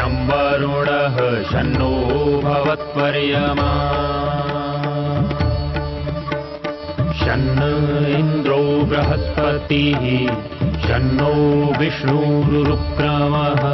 शं वरुणः शन्नो भवत्वर्यमा शन्न इन्द्रो बृहस्पतिः शन्नो विष्णुरुक्रमः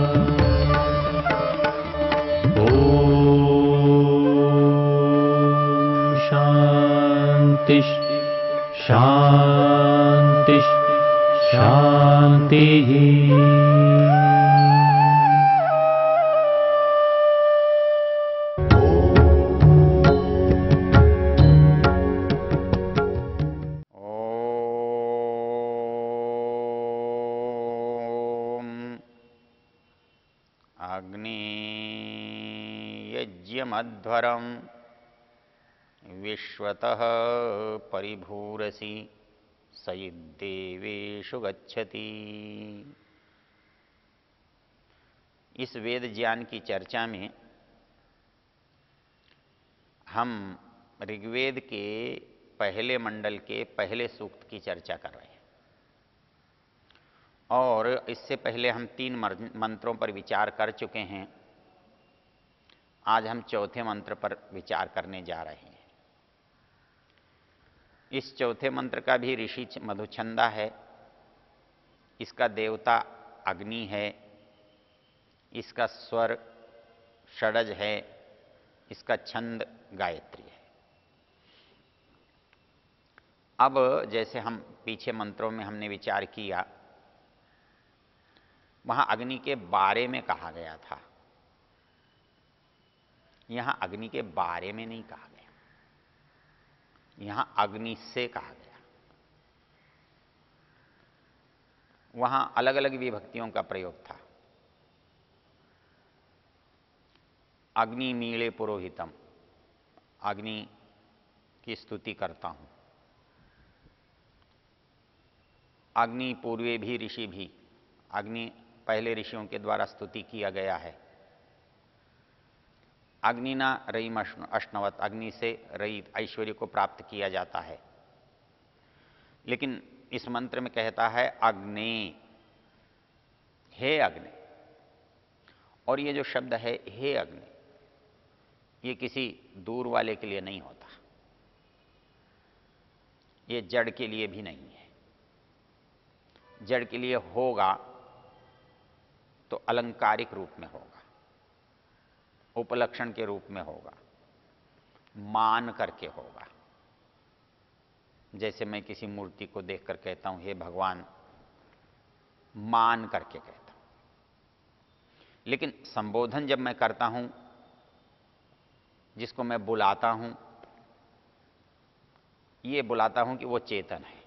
ॐ शान्ति शान्ति शान्तिः। अग्नियज्ञमध्वरं विश्वतः परिभूरसि सयिदेवेषु गच्छति। इस वेद ज्ञान की चर्चा में हम ऋग्वेद के पहले मंडल के पहले सूक्त की चर्चा कर रहे हैं और इससे पहले हम 3 मंत्रों पर विचार कर चुके हैं। आज हम चौथे मंत्र पर विचार करने जा रहे हैं। इस चौथे मंत्र का भी ऋषि मधुछंदा है, इसका देवता अग्नि है, इसका स्वर षडज है, इसका छंद गायत्री है। अब जैसे हम पीछे मंत्रों में हमने विचार किया, वहां अग्नि के बारे में कहा गया था, यहां अग्नि के बारे में नहीं कहा गया, यहां अग्नि से कहा गया। वहां अलग अलग विभक्तियों का प्रयोग था। अग्नि मीले पुरोहितम, अग्नि की स्तुति करता हूं। अग्नि पूर्वे भी ऋषि भी, अग्नि पहले ऋषियों के द्वारा स्तुति किया गया है। अग्निना रयिम अश्नवत, अग्नि से रयि ऐश्वर्य को प्राप्त किया जाता है। लेकिन इस मंत्र में कहता है अग्नि, हे अग्नि। और ये जो शब्द है हे अग्नि, ये किसी दूर वाले के लिए नहीं होता, ये जड़ के लिए भी नहीं है। जड़ के लिए होगा तो अलंकारिक रूप में होगा, उपलक्षण के रूप में होगा, मान करके होगा। जैसे मैं किसी मूर्ति को देखकर कहता हूं हे भगवान, मान करके कहता हूं। लेकिन संबोधन जब मैं करता हूं, जिसको मैं बुलाता हूं, ये बुलाता हूं कि वो चेतन है,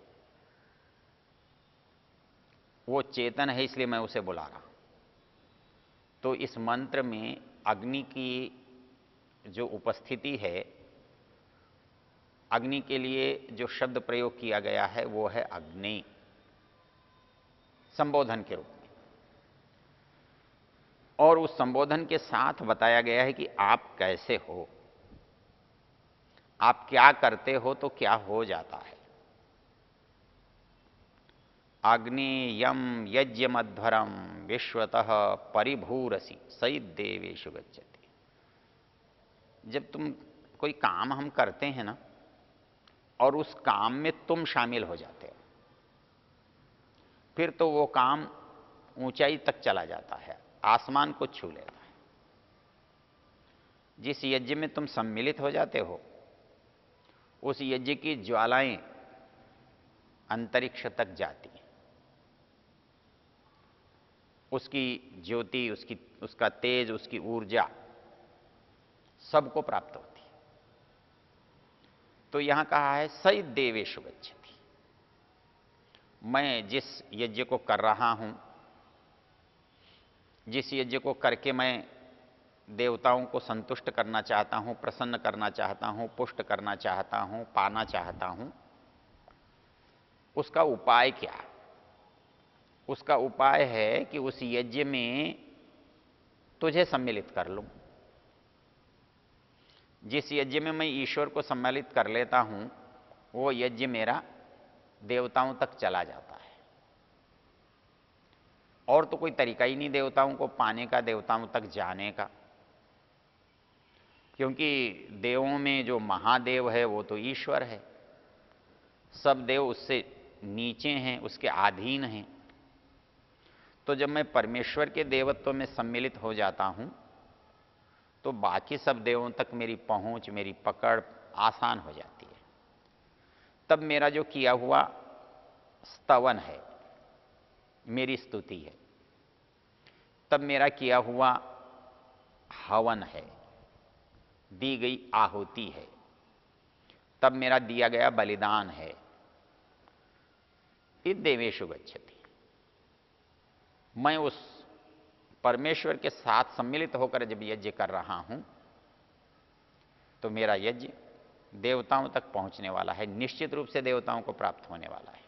वो चेतन है, इसलिए मैं उसे बुला रहा हूं। तो इस मंत्र में अग्नि की जो उपस्थिति है, अग्नि के लिए जो शब्द प्रयोग किया गया है वो है अग्नि, संबोधन के रूप में। और उस संबोधन के साथ बताया गया है कि आप कैसे हो, आप क्या करते हो तो क्या हो जाता है। अग्नि यम यज्ञमध्वरम विश्वतः परिभूरसि सयिदेवेषु गच्छति। जब तुम कोई काम हम करते हैं ना, और उस काम में तुम शामिल हो जाते हो, फिर तो वो काम ऊंचाई तक चला जाता है, आसमान को छू लेता है। जिस यज्ञ में तुम सम्मिलित हो जाते हो, उस यज्ञ की ज्वालाएं अंतरिक्ष तक जाती हैं, उसकी ज्योति, उसका तेज, उसकी ऊर्जा सबको प्राप्त होती है। तो यहां कहा है सयिदेवेषु गच्छति। मैं जिस यज्ञ को कर रहा हूं, जिस यज्ञ को करके मैं देवताओं को संतुष्ट करना चाहता हूं, प्रसन्न करना चाहता हूं, पुष्ट करना चाहता हूं, पाना चाहता हूं, उसका उपाय क्या है? उसका उपाय है कि उस यज्ञ में तुझे सम्मिलित कर लूं। जिस यज्ञ में मैं ईश्वर को सम्मिलित कर लेता हूं, वो यज्ञ मेरा देवताओं तक चला जाता है। और तो कोई तरीका ही नहीं देवताओं को पाने का, देवताओं तक जाने का, क्योंकि देवों में जो महादेव है वो तो ईश्वर है, सब देव उससे नीचे हैं, उसके अधीन हैं। तो जब मैं परमेश्वर के देवत्व में सम्मिलित हो जाता हूं तो बाकी सब देवों तक मेरी पहुंच, मेरी पकड़ आसान हो जाती है। तब मेरा जो किया हुआ स्तवन है, मेरी स्तुति है, तब मेरा किया हुआ हवन है, दी गई आहुति है, तब मेरा दिया गया बलिदान है, ये देवेषु गच्छति। मैं उस परमेश्वर के साथ सम्मिलित होकर जब यज्ञ कर रहा हूं तो मेरा यज्ञ देवताओं तक पहुंचने वाला है, निश्चित रूप से देवताओं को प्राप्त होने वाला है।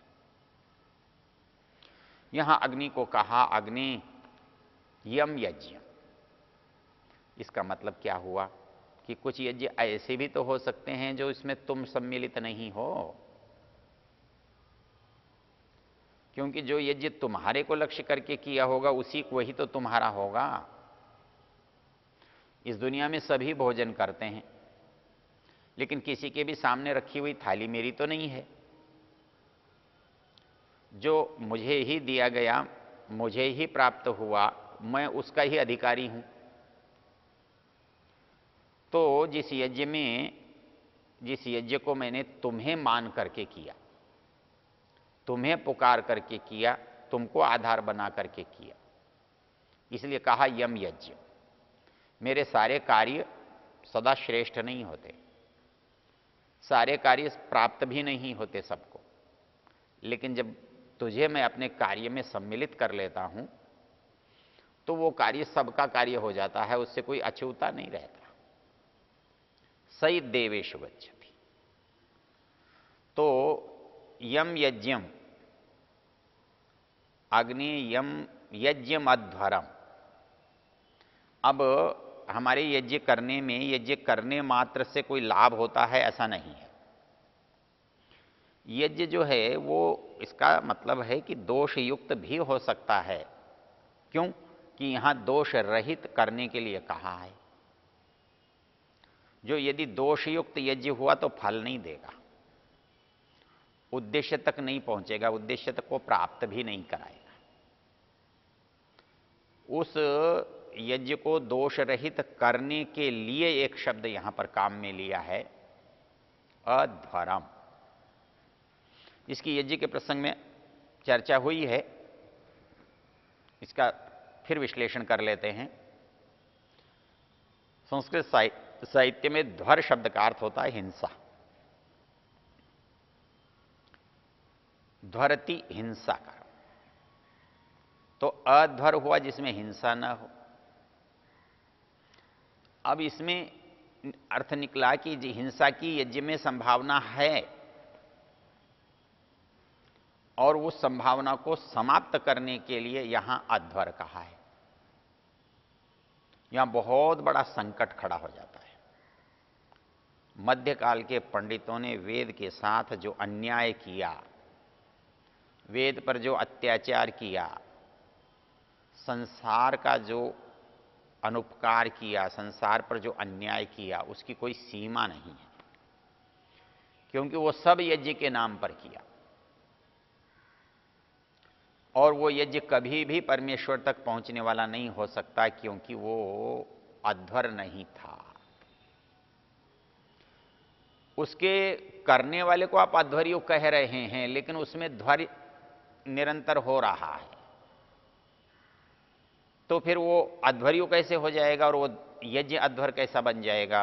यहां अग्नि को कहा अग्नि यम यज्ञ। इसका मतलब क्या हुआ कि कुछ यज्ञ ऐसे भी तो हो सकते हैं जो इसमें तुम सम्मिलित नहीं हो, क्योंकि जो यज्ञ तुम्हारे को लक्ष्य करके किया होगा उसी वही तो तुम्हारा होगा। इस दुनिया में सभी भोजन करते हैं, लेकिन किसी के भी सामने रखी हुई थाली मेरी तो नहीं है। जो मुझे ही दिया गया, मुझे ही प्राप्त हुआ, मैं उसका ही अधिकारी हूं। तो जिस यज्ञ को मैंने तुम्हें मान करके किया, तुम्हें पुकार करके किया, तुमको आधार बना करके किया, इसलिए कहा यम यज्ञ। मेरे सारे कार्य सदा श्रेष्ठ नहीं होते, सारे कार्य प्राप्त भी नहीं होते सबको, लेकिन जब तुझे मैं अपने कार्य में सम्मिलित कर लेता हूं तो वो कार्य सबका कार्य हो जाता है, उससे कोई अछूता नहीं रहता। सही देवेषु गच्छति। तो यम यज्ञम अग्नि यम यज्ञम अध्वरम। अब हमारे यज्ञ करने में, यज्ञ करने मात्र से कोई लाभ होता है ऐसा नहीं है। यज्ञ जो है वो, इसका मतलब है कि दोष युक्त भी हो सकता है। क्यों? कि यहां दोष रहित करने के लिए कहा है। जो यदि दोष युक्त यज्ञ हुआ तो फल नहीं देगा, उद्देश्य तक नहीं पहुंचेगा, उद्देश्य तक को प्राप्त भी नहीं कराएगा। उस यज्ञ को दोष रहित करने के लिए एक शब्द यहां पर काम में लिया है, अध्वरम। इसकी यज्ञ के प्रसंग में चर्चा हुई है, इसका फिर विश्लेषण कर लेते हैं। संस्कृत साहित्य में ध्वर शब्द का अर्थ होता है हिंसा। ध्वरति हिंसा का, तो अध्वर हुआ जिसमें हिंसा न हो। अब इसमें अर्थ निकला कि हिंसा की यज्ञ में संभावना है और उस संभावना को समाप्त करने के लिए यहां अध्वर कहा है। यहां बहुत बड़ा संकट खड़ा हो जाता है। मध्यकाल के पंडितों ने वेद के साथ जो अन्याय किया, वेद पर जो अत्याचार किया, संसार का जो अनुपकार किया, संसार पर जो अन्याय किया, उसकी कोई सीमा नहीं है, क्योंकि वो सब यज्ञ के नाम पर किया और वो यज्ञ कभी भी परमेश्वर तक पहुंचने वाला नहीं हो सकता, क्योंकि वो अध्वर नहीं था। उसके करने वाले को आप अध्वर्यु कह रहे हैं, लेकिन उसमें ध्वर निरंतर हो रहा है, तो फिर वो अध्वर्यु कैसे हो जाएगा और वो यज्ञ अध्वर कैसा बन जाएगा?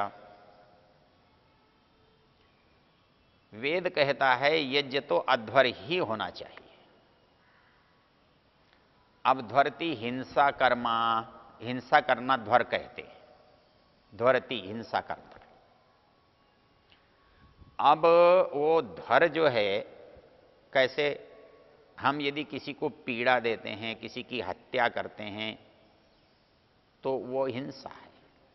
वेद कहता है यज्ञ तो अध्वर ही होना चाहिए। अब ध्वरति हिंसा कर्मा, हिंसा करना ध्वर कहते हैं, ध्वरति हिंसा करना। अब वो ध्वर जो है, कैसे हम यदि किसी को पीड़ा देते हैं, किसी की हत्या करते हैं, तो वो हिंसा है।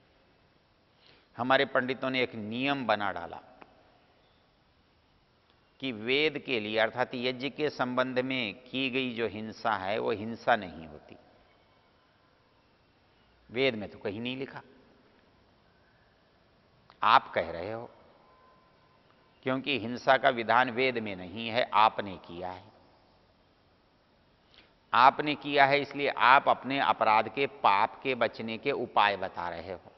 हमारे पंडितों ने एक नियम बना डाला कि वेद के लिए अर्थात यज्ञ के संबंध में की गई जो हिंसा है वो हिंसा नहीं होती। वेद में तो कहीं नहीं लिखा, आप कह रहे हो, क्योंकि हिंसा का विधान वेद में नहीं है, आपने किया है। आपने किया है इसलिए आप अपने अपराध के पाप के बचने के उपाय बता रहे हो।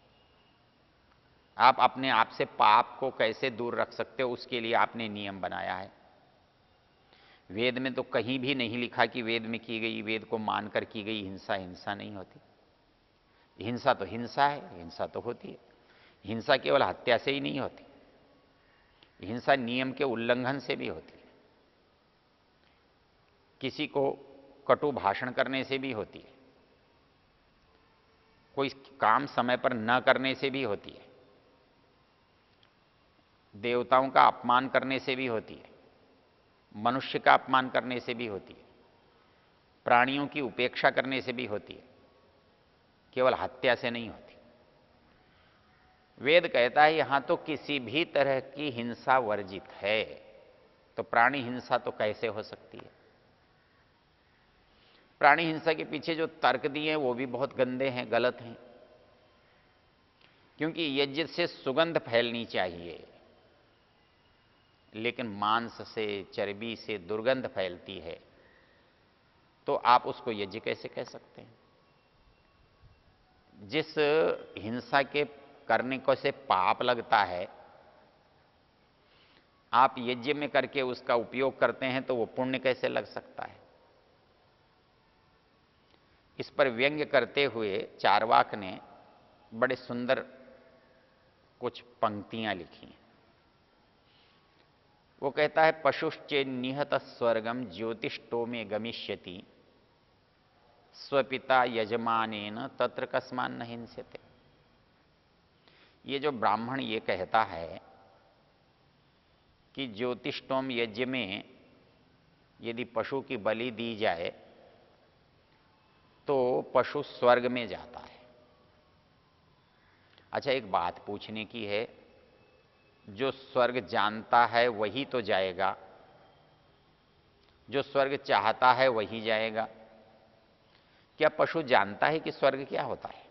आप अपने आप से पाप को कैसे दूर रख सकते हो उसके लिए आपने नियम बनाया है। वेद में तो कहीं भी नहीं लिखा कि वेद में की गई, वेद को मानकर की गई हिंसा हिंसा नहीं होती। हिंसा तो हिंसा है, हिंसा तो होती है। हिंसा केवल हत्या से ही नहीं होती, हिंसा नियम के उल्लंघन से भी होती है, किसी को कटु भाषण करने से भी होती है, कोई काम समय पर न करने से भी होती है, देवताओं का अपमान करने से भी होती है, मनुष्य का अपमान करने से भी होती है, प्राणियों की उपेक्षा करने से भी होती है, केवल हत्या से नहीं होती। वेद कहता है यहां तो किसी भी तरह की हिंसा वर्जित है, तो प्राणी हिंसा तो कैसे हो सकती है? प्राणी हिंसा के पीछे जो तर्क दिए हैं वो भी बहुत गंदे हैं, गलत हैं। क्योंकि यज्ञ से सुगंध फैलनी चाहिए, लेकिन मांस से, चर्बी से दुर्गंध फैलती है, तो आप उसको यज्ञ कैसे कह सकते हैं? जिस हिंसा के करने को से पाप लगता है, आप यज्ञ में करके उसका उपयोग करते हैं तो वो पुण्य कैसे लग सकता है? इस पर व्यंग्य करते हुए चार्वाक ने बड़े सुंदर कुछ पंक्तियां लिखी हैं। वो कहता है, पशुश्चे निहत स्वर्गम ज्योतिष्टो में गमिष्यति स्वपिता यजमानेन तत्र कस्मान न हिंस्यते। ये जो ब्राह्मण ये कहता है कि ज्योतिष्टोम यज्ञ में यदि पशु की बलि दी जाए तो पशु स्वर्ग में जाता है। अच्छा, एक बात पूछने की है, जो स्वर्ग जानता है वही तो जाएगा, जो स्वर्ग चाहता है वही जाएगा। क्या पशु जानता है कि स्वर्ग क्या होता है?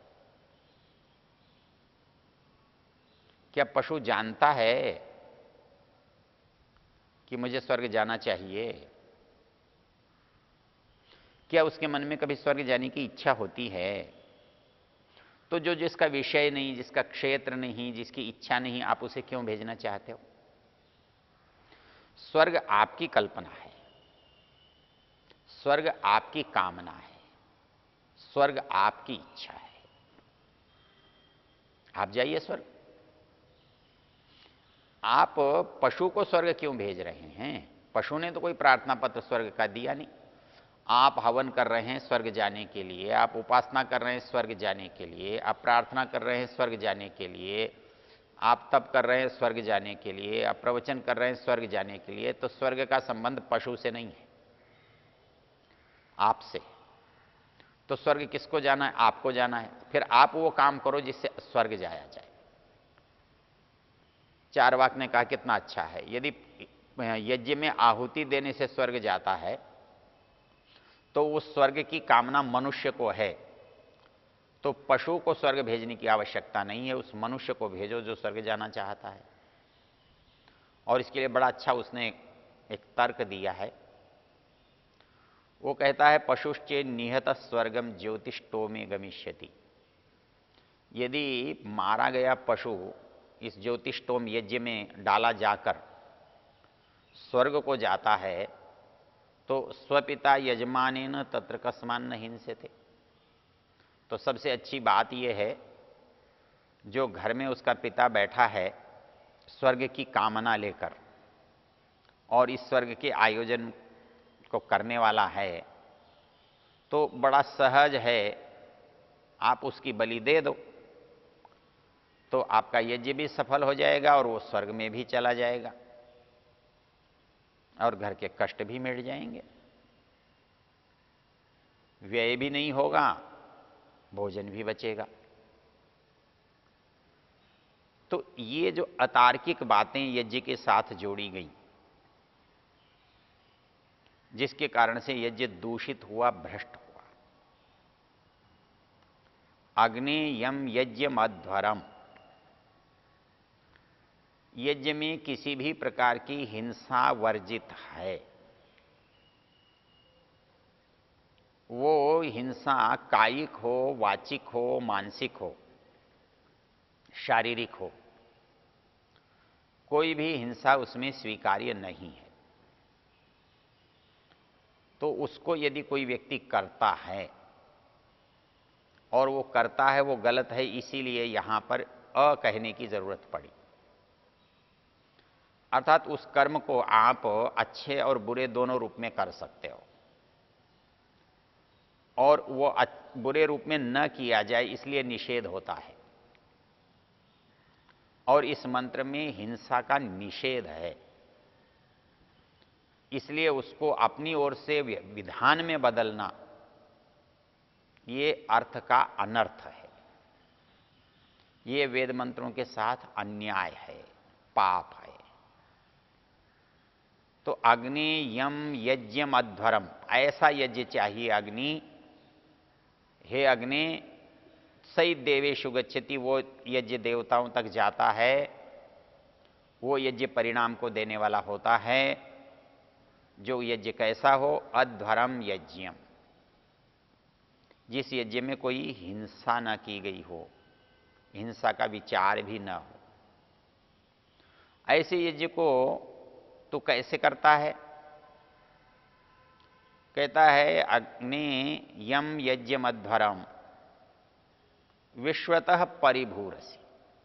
क्या पशु जानता है कि मुझे स्वर्ग जाना चाहिए? क्या उसके मन में कभी स्वर्ग जाने की इच्छा होती है? तो जो जिसका विषय नहीं, जिसका क्षेत्र नहीं, जिसकी इच्छा नहीं, आप उसे क्यों भेजना चाहते हो? स्वर्ग आपकी कल्पना है, स्वर्ग आपकी कामना है, स्वर्ग आपकी इच्छा है। आप जाइए स्वर्ग। आप पशु को स्वर्ग क्यों भेज रहे हैं? पशु ने तो कोई प्रार्थना पत्र स्वर्ग का दिया नहीं। आप हवन कर रहे हैं स्वर्ग जाने के लिए, आप उपासना कर रहे हैं स्वर्ग जाने के लिए, आप प्रार्थना कर रहे हैं स्वर्ग जाने के लिए, आप तप कर रहे हैं स्वर्ग जाने के लिए, आप प्रवचन कर रहे हैं स्वर्ग जाने के लिए। तो स्वर्ग का संबंध पशु से नहीं है, आपसे। तो स्वर्ग किसको जाना है? आपको जाना है। फिर आप वो काम करो जिससे स्वर्ग जाया जाए। चार्वाक ने कहा कितना अच्छा है, यदि यज्ञ में आहुति देने से स्वर्ग जाता है तो उस स्वर्ग की कामना मनुष्य को है, तो पशु को स्वर्ग भेजने की आवश्यकता नहीं है, उस मनुष्य को भेजो जो स्वर्ग जाना चाहता है। और इसके लिए बड़ा अच्छा उसने एक तर्क दिया है। वो कहता है, पशुश्चे निहत स्वर्गम ज्योतिष्टो में गमिष्यति। यदि मारा गया पशु इस ज्योतिष्टोम यज्ञ में डाला जाकर स्वर्ग को जाता है तो स्वपिता यजमानेन तत्र कस्मान न हिंस्यते। तो सबसे अच्छी बात यह है, जो घर में उसका पिता बैठा है स्वर्ग की कामना लेकर और इस स्वर्ग के आयोजन को करने वाला है, तो बड़ा सहज है, आप उसकी बलि दे दो तो आपका यज्ञ भी सफल हो जाएगा और वो स्वर्ग में भी चला जाएगा और घर के कष्ट भी मिट जाएंगे, व्यय भी नहीं होगा, भोजन भी बचेगा। तो ये जो अतार्किक बातें यज्ञ के साथ जोड़ी गई, जिसके कारण से यज्ञ दूषित हुआ, भ्रष्ट हुआ। अग्नि यम यज्ञ मध्वरम, यज्ञ में किसी भी प्रकार की हिंसा वर्जित है। वो हिंसा कायिक हो, वाचिक हो, मानसिक हो, शारीरिक हो, कोई भी हिंसा उसमें स्वीकार्य नहीं है। तो उसको यदि कोई व्यक्ति करता है और वो करता है वो गलत है, इसीलिए यहां पर अ कहने की जरूरत पड़ी। अर्थात उस कर्म को आप अच्छे और बुरे दोनों रूप में कर सकते हो, और वो बुरे रूप में न किया जाए इसलिए निषेध होता है। और इस मंत्र में हिंसा का निषेध है, इसलिए उसको अपनी ओर से विधान में बदलना ये अर्थ का अनर्थ है। ये वेद मंत्रों के साथ अन्याय है, पाप है। तो अग्नि यम यज्ञम अध्वरम, ऐसा यज्ञ चाहिए अग्नि। हे अग्नि, सई देवेशु गच्छति, वो यज्ञ देवताओं तक जाता है, वो यज्ञ परिणाम को देने वाला होता है। जो यज्ञ कैसा हो? अध्वरम यज्ञम, जिस यज्ञ में कोई हिंसा न की गई हो, हिंसा का विचार भी न हो। ऐसे यज्ञ को तो कैसे करता है? कहता है अग्नि यम यज्ञम अध्वरम विश्वतः परिभूरसी।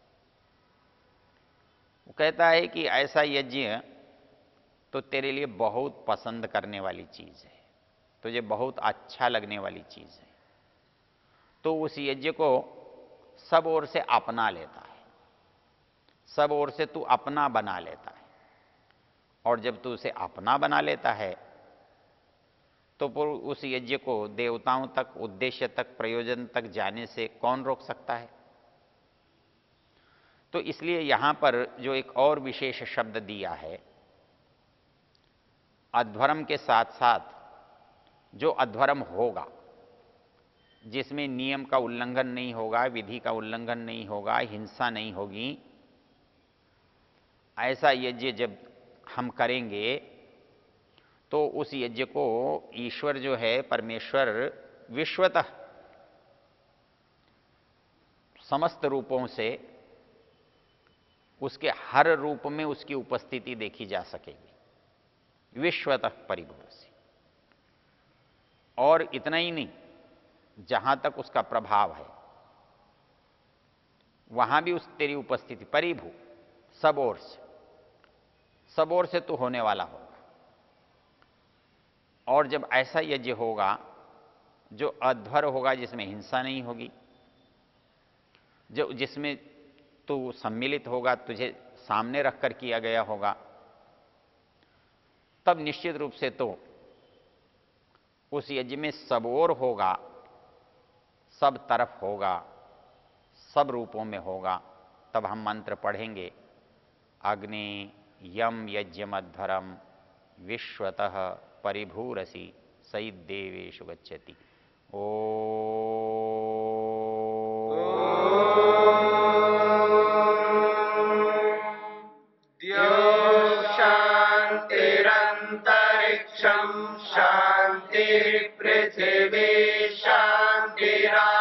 वो कहता है कि ऐसा यज्ञ तो तेरे लिए बहुत पसंद करने वाली चीज है, तुझे बहुत अच्छा लगने वाली चीज है। तो उस यज्ञ को सब ओर से अपना लेता है, सब ओर से तू अपना बना लेता है। और जब तू उसे अपना बना लेता है तो उस यज्ञ को देवताओं तक, उद्देश्य तक, प्रयोजन तक जाने से कौन रोक सकता है? तो इसलिए यहां पर जो एक और विशेष शब्द दिया है, अध्वरम के साथ साथ जो अध्वरम होगा, जिसमें नियम का उल्लंघन नहीं होगा, विधि का उल्लंघन नहीं होगा, हिंसा नहीं होगी, ऐसा यज्ञ जब हम करेंगे तो उस यज्ञ को ईश्वर जो है, परमेश्वर, विश्वतः समस्त रूपों से, उसके हर रूप में उसकी उपस्थिति देखी जा सकेगी, विश्वतः परिभूरसी। और इतना ही नहीं, जहां तक उसका प्रभाव है वहां भी उस तेरी उपस्थिति परिभू, सब ओर से, सब ओर से तू होने वाला होगा। और जब ऐसा यज्ञ होगा जो अध्वर होगा, जिसमें हिंसा नहीं होगी, जो जिसमें तू सम्मिलित होगा, तुझे सामने रखकर किया गया होगा, तब निश्चित रूप से तो उस यज्ञ में सब ओर होगा, सब तरफ होगा, सब रूपों में होगा। तब हम मंत्र पढ़ेंगे अग्नि यम यज्ञमध्वरम विश्वतः परिभूरसी सई देवेशु गच्छति। ओ शांतिरंतरिक्षं शांति पृथिवी शांतिरा